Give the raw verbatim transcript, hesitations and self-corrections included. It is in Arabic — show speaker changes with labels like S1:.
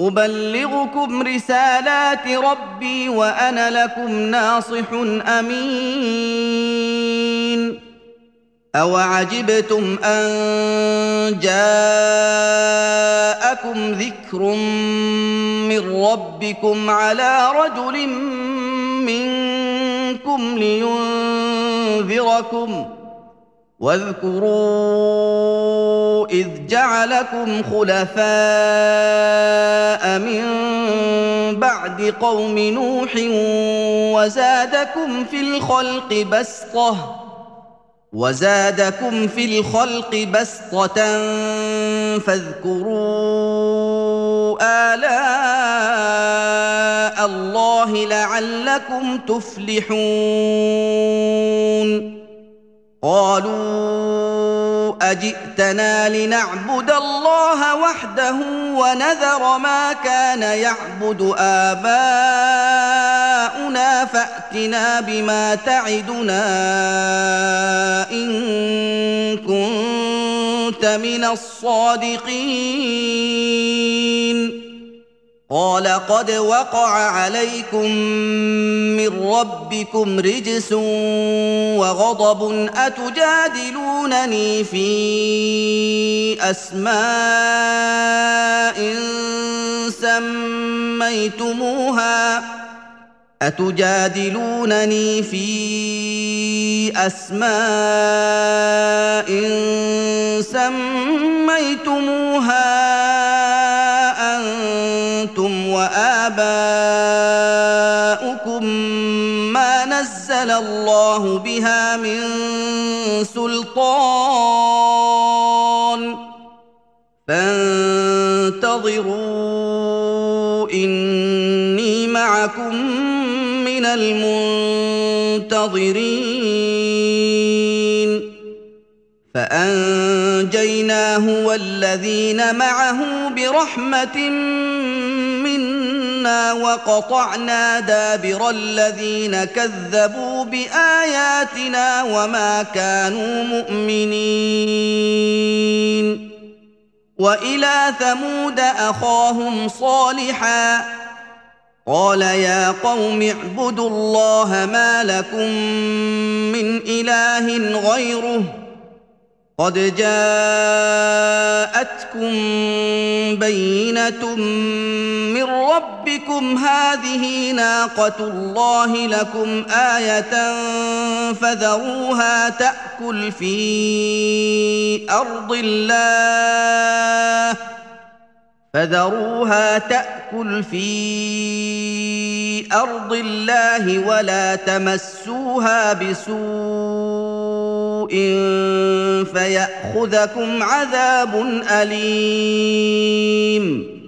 S1: أبلغكم رسالات ربي وأنا لكم ناصح أمين أوعجبتم أن جاءكم ذكر من ربكم على رجل منكم لينذركم واذكروا إذ جعلكم خلفاء من بعد قوم نوح وزادكم في الخلق بسطة وزادكم في الخلق بسطة فاذكروا آلاء الله لعلكم تفلحون قالوا أجئتنا لنعبد الله وحده ونذر ما كان يعبد آباؤنا فأتنا بما تعدنا إن كنت من الصادقين قال قد وقع عليكم من ربكم رجس وغضب أتجادلونني في أسماء سميتموها أتجادلونني في أسماء سميتموها أنتم وآباؤكم ما نزل الله بها من سلطان فانتظروا إني معكم من المنتظرين فأنجيناه والذين معه برحمة منا وقطعنا دابر الذين كذبوا بآياتنا وما كانوا مؤمنين وإلى ثمود أخاهم صالحا قال يا قوم اعبدوا الله ما لكم من إله غيره قد جاءتكم بينة من ربكم هذه ناقة الله لكم آية فذروها تأكل في أرض الله فذروها تأكل في أرض الله ولا تمسوها بسوء فيأخذكم عذاب أليم